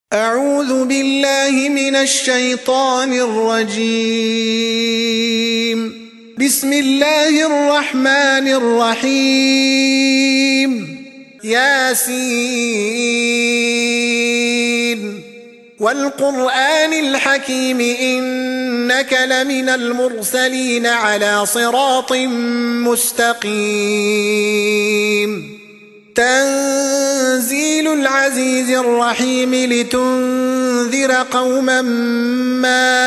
أعوذ بالله من الشيطان الرجيم. بسم الله الرحمن الرحيم. ياسين والقرآن الحكيم إنك لمن المرسلين على صراط مستقيم. تنزيل العزيز الرحيم لتنذر قوما ما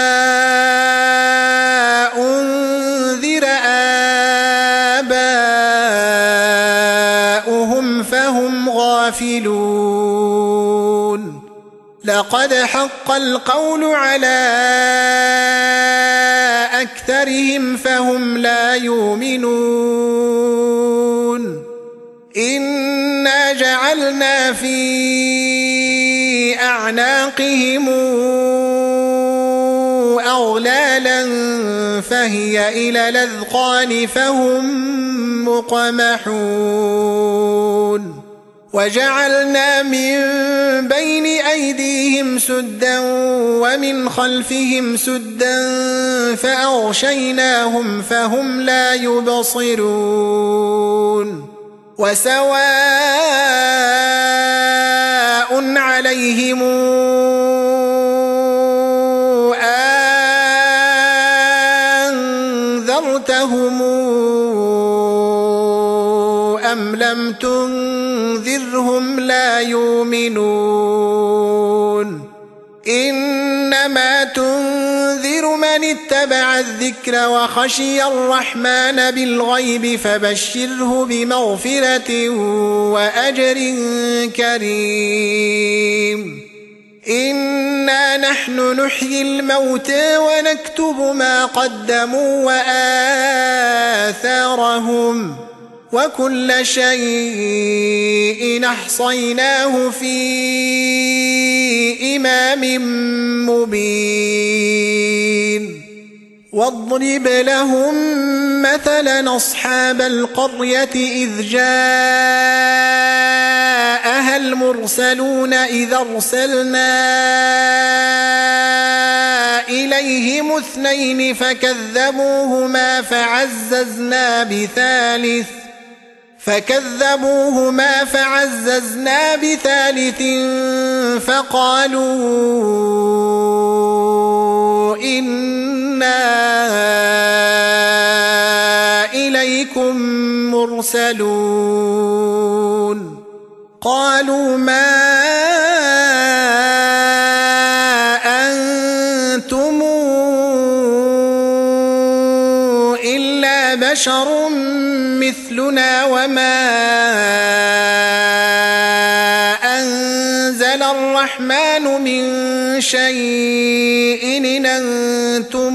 أنذر آباؤهم فهم غافلون. لقد حق القول على أكثرهم فهم لا يؤمنون. إنا جعلنا في أعناقهم أغلالا فهي إلى الأذقان فهم مقمحون. وجعلنا من بين أيديهم سدا ومن خلفهم سدا فأغشيناهم فهم لا يبصرون. وسواء عليهم أنذرتهم أم لم تنذرهم لا يؤمنون. إنما تنذر من اتبع الذكر وخشي الرحمن بالغيب فبشره بمغفرة وأجر كريم. إنا نحن نحيي الموتى ونكتب ما قدموا وآثارهم وكل شيء أحصيناه في إمام مبين. واضرب لهم مثلا أصحاب القرية إذ جاءها المرسلون إذ أرسلنا إليهم اثنين فكذبوهما فعززنا بثالث فقالوا إنا إليكم مرسلون. قالوا ما أنتم إلا بشر مثلنا وما أنزل الرحمن من شيء إن أنتم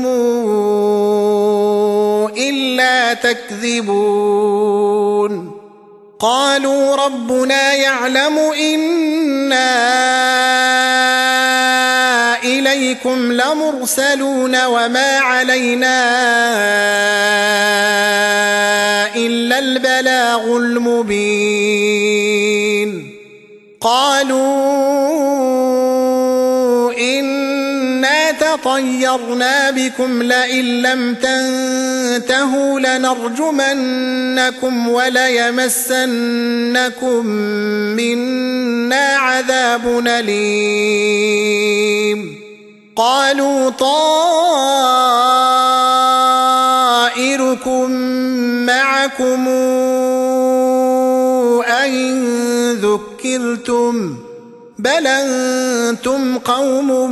إلا تكذبون. قالوا ربنا يعلم إنا إليكم لمرسلون وما علينا إلا البلاغ المبين. قالوا إنا تطيرنا بكم لئن لم تنتهوا لنرجمنكم وليمسنكم منا عذاب أليم. قالوا طائركم معكم أئن ذكرتم بل أنتم قوم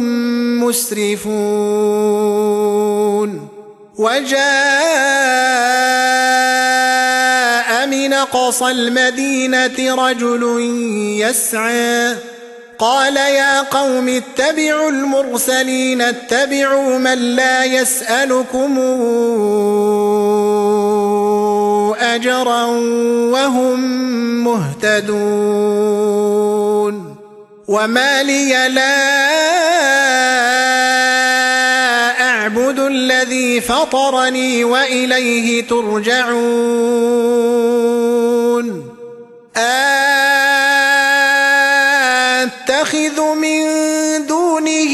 مسرفون. وجاء من أقصى المدينة رجل يسعى قال يا قوم اتبعوا المرسلين اتبعوا من لا يسألكم أجرا وهم مهتدون. وما لي لا أعبد الذي فطرني وإليه ترجعون. أتخذ من من دونه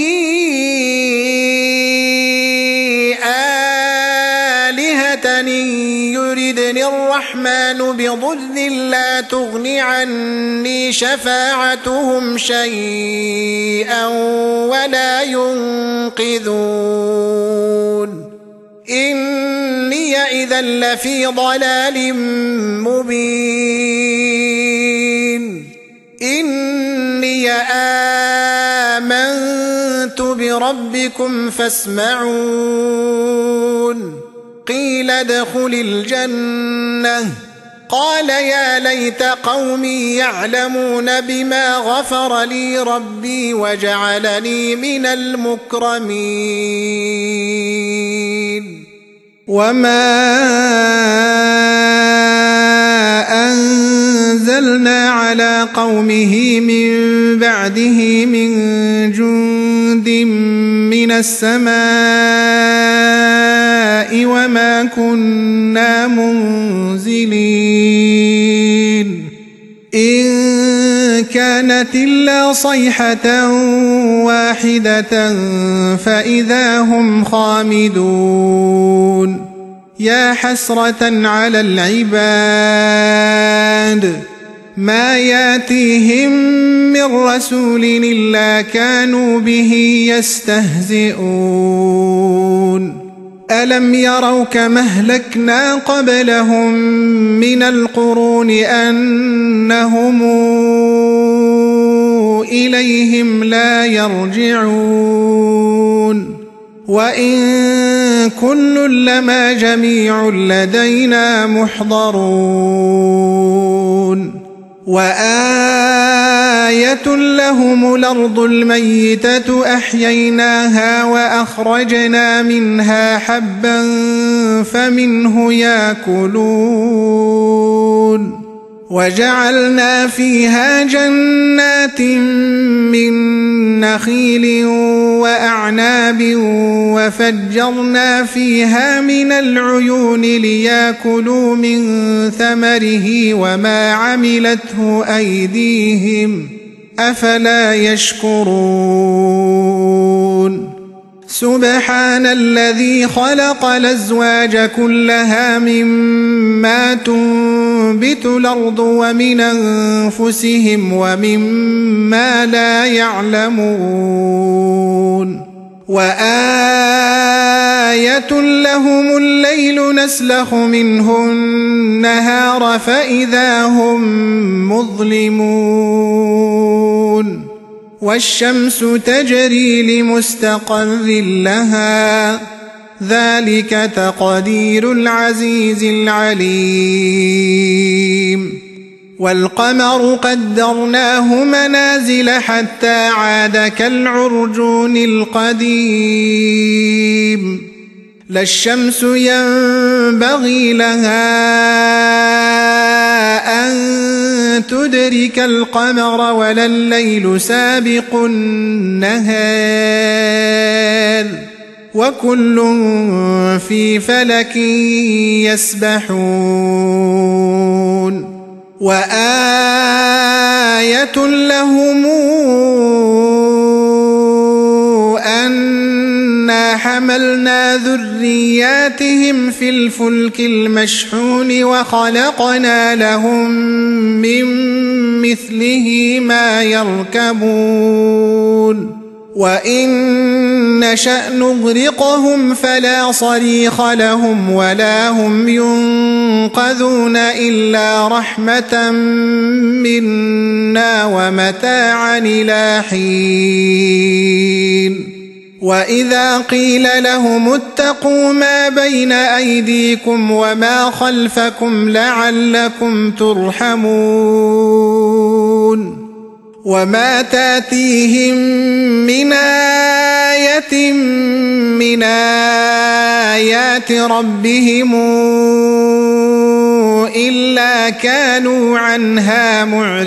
آلهة إن يردني الرحمن بضر لا تغن عني شفاعتهم شيئا ولا ينقذون إني إذا لفي ضلال مبين إني آمنت بربكم فاسمعون قيل ادخل الجنة قال يا ليت قومي يعلمون بما غفر لي ربي وجعلني من المكرمين وما أنزلنا على قومه من بعده من جند من السماء وما كنا منزلين إن كانت إلا صيحة واحدة فإذا هم خامدون يا حسرة على العباد ما ياتيهم من رسول إلا كانوا به يستهزئون ألم يروا كما أهلكنا قبلهم من القرون أنهم إليهم لا يرجعون وإن كل لما جميع لدينا محضرون وآية لهم الأرض الميتة أحييناها وأخرجنا منها حبا فمنه يأكلون وجعلنا فيها جنات من نخيل وأعناب وفجرنا فيها من العيون ليأكلوا من ثمره وما عملته أيديهم أفلا يشكرون سبحان الذي خلق الأزواج كلها مما تنبت الأرض ومن أنفسهم ومما لا يعلمون وآية لهم الليل نسلخ منه النهار فإذا هم مظلمون والشمس تجري لمستقر لها ذلك تقدير العزيز العليم والقمر قدرناه منازل حتى عاد كالعرجون القديم لا الشمس ينبغي لها أن تدرك القمر ولا الليل سابق النهار وكل في فلك يسبحون وآية لهم أنا حملنا ذرياتهم في الفلك المشحون وخلقنا لهم من مثله ما يركبون وإن نشأ نغرقهم فلا صريخ لهم ولا هم ينقذون إلا رحمة منا ومتاعا إلى حين وإذا قيل لهم اتقوا ما بين أيديكم وما خلفكم لعلكم ترحمون وما تاتيهم من آية من آيات ربهم إلا كانوا عنها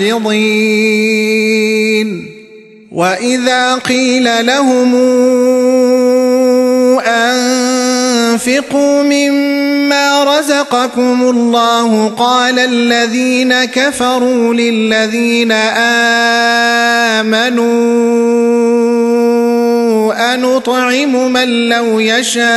معرضين وإذا قيل لهم أنفقوا مما مما رزقكم الله قال الذين كفروا للذين آمنوا أنطعم من لو يشاء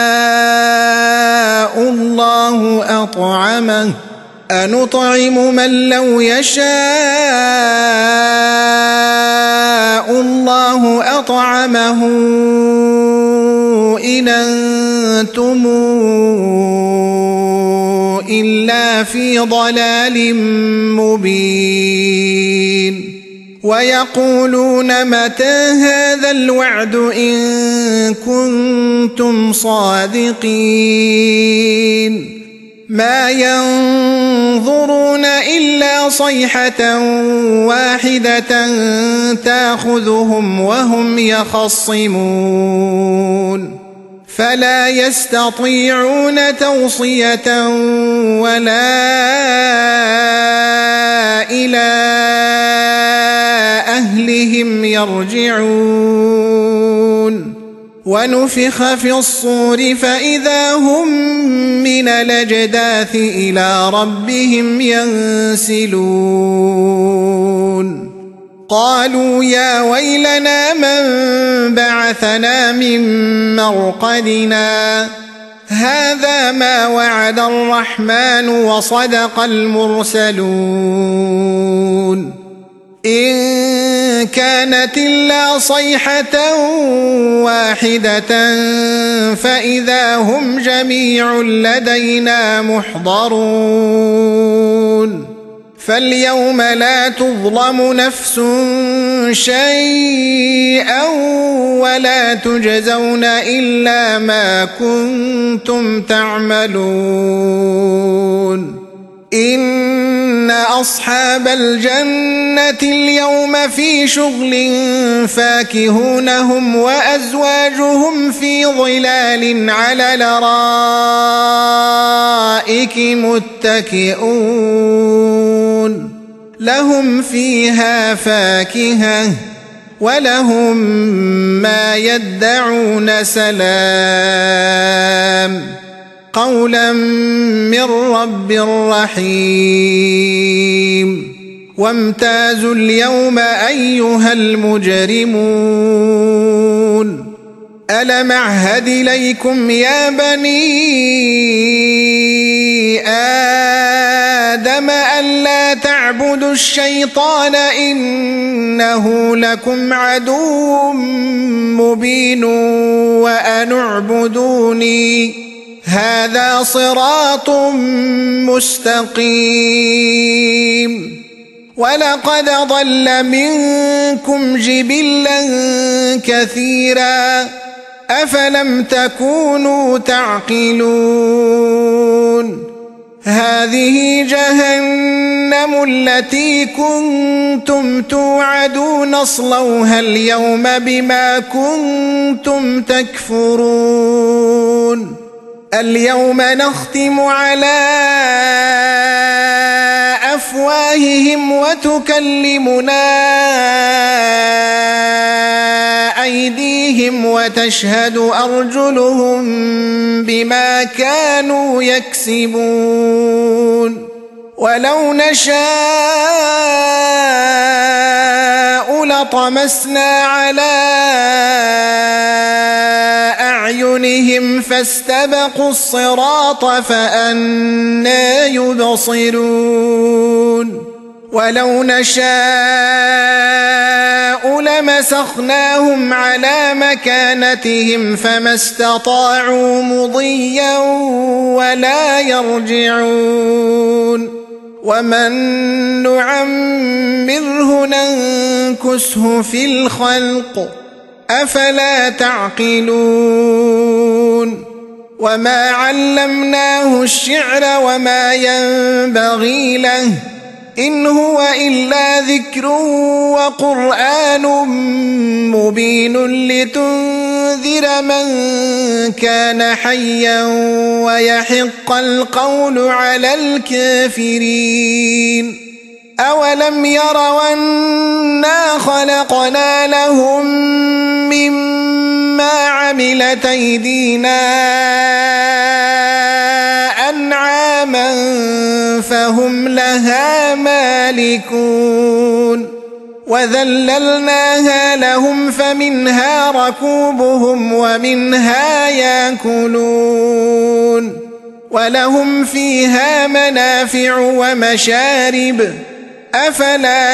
الله أطعمه إن أنتم إلا في ضلال مبين ويقولون متى هذا الوعد إن كنتم صادقين ما ينظرون إلا صيحة واحدة تأخذهم وهم يخصمون فلا يستطيعون توصية ولا إلى أهلهم يرجعون ونفخ في الصور فإذا هم من الأجداث إلى ربهم ينسلون قالوا يا ويلنا من بعثنا من مرقدنا هذا ما وعد الرحمن وصدق المرسلون إن كانت إلا صيحة واحدة فإذا هم جميع لدينا محضرون فاليوم لا تظلم نفس شيئا ولا تجزون إلا ما كنتم تعملون إن أصحاب الجنة اليوم في شغل فاكهون هم وأزواجهم في ظلال على الأرائك متكئون لهم فيها فاكهة ولهم ما يدعون سلام قولا من رب رحيم وامتازوا اليوم أيها المجرمون ألم أعهد إليكم يا بني آدم ألا تعبدوا الشيطان إنه لكم عدو مبين وأن اعبدوني هذا صراط مستقيم ولقد ضل منكم جبلا كثيرا أفلم تكونوا تعقلون هذه جهنم التي كنتم توعدون اصلوها اليوم بما كنتم تكفرون اليوم نختم على أفواههم وتكلمنا أيديهم وتشهد أرجلهم بما كانوا يكسبون ولو نشاء لطمسنا على أعينهم فاستبقوا الصراط فأنى يبصرون ولو نشاء لمسخناهم على مكانتهم فما استطاعوا مضيا ولا يرجعون ومن نعمره ننكسه في الخلق أفلا تعقلون وما علمناه الشعر وما ينبغي له إن هو إلا ذكر وقرآن مبين لتنذر من كان حيا ويحق القول على الكافرين أولم يروا أنا خلقنا لهم مما عملت أيدينا فهم لها مالكون وذللناها لهم فمنها ركوبهم ومنها يأكلون ولهم فيها منافع ومشارب أفلا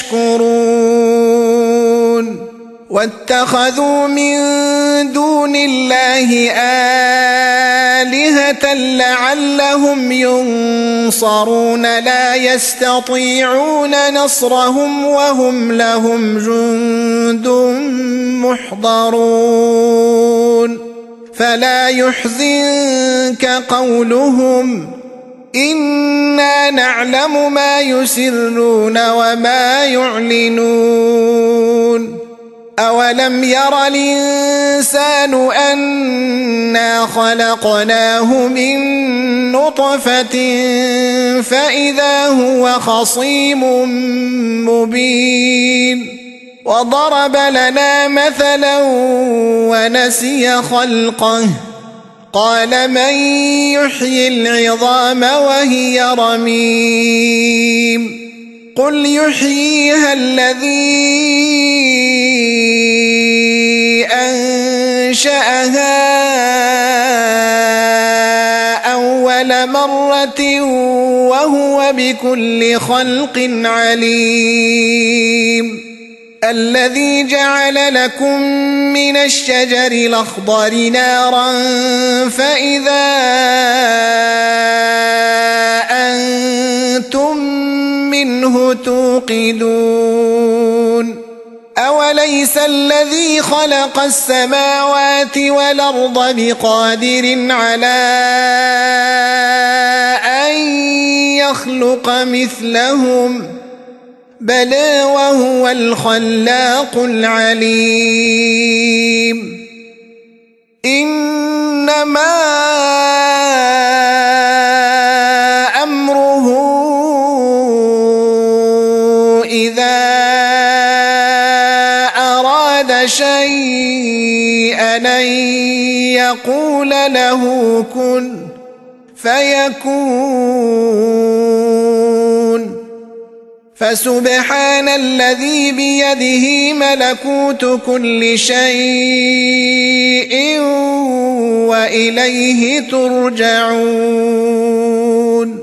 يشكرون واتخذوا من دون الله آلهة لعلهم ينصرون لا يستطيعون نصرهم وهم لهم جند محضرون فلا يحزنك قولهم إنا نعلم ما يسرون وما يعلنون أولم ير الإنسان أنا خلقناه من نطفة فإذا هو خصيم مبين وضرب لنا مثلا ونسي خلقه قال من يحيي العظام وهي رميم قل يحييها الذي أنشأها أول مرة وهو بكل خلق عليم الذي جعل لكم من الشجر الأخضر نارا فإذا أنتم منه توقدون أوليس الذي خلق السماوات والأرض بقادر على أن يخلق مثلهم بلى وهو الخلاق العليم إنما أمره إذا أراد شيئا أن يقول له كن فيكون فسبحان الذي بيده ملكوت كل شيء وإليه ترجعون